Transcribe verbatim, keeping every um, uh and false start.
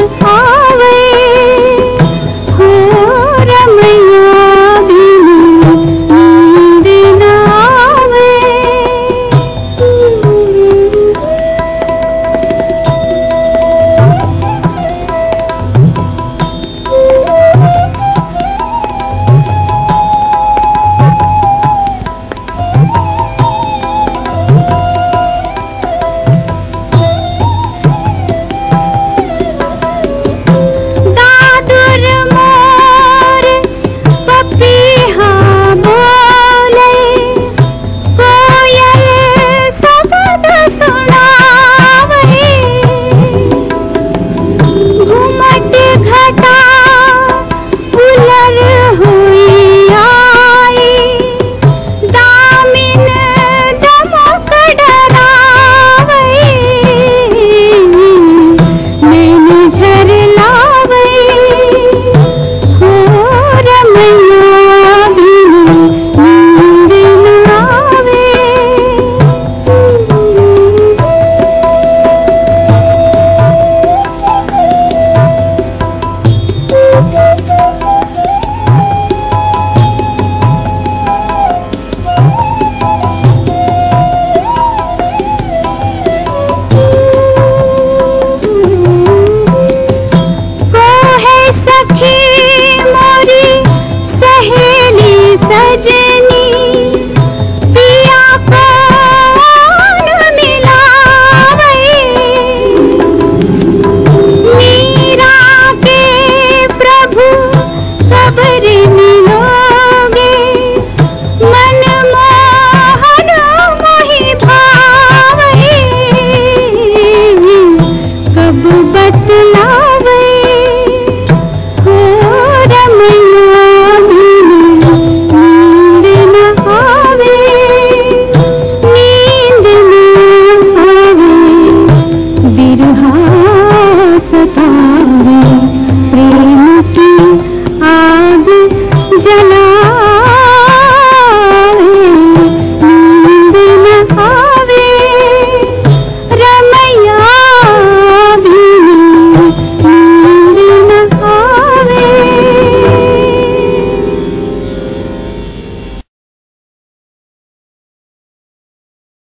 आवे हो रमैया बिनु नींद न आवे। दादुर मोर पपीहा बोले कोयल शब्द सुनावे। घुमट घटा उलर हुई आई दामिन दमक डरावे। नैन झरलावे हो रमैया बिनु नींद न आवे। को है सखी मोरी सहेली सजनी पिया कौन मिलावे। मीरा के प्रभु कब्र मिलोगे मन मोहन मोहि भावे। कब बतलावे हो रमैया बिनु नींद न आवे। नींद न आवे बिरहा सतावे प्रेम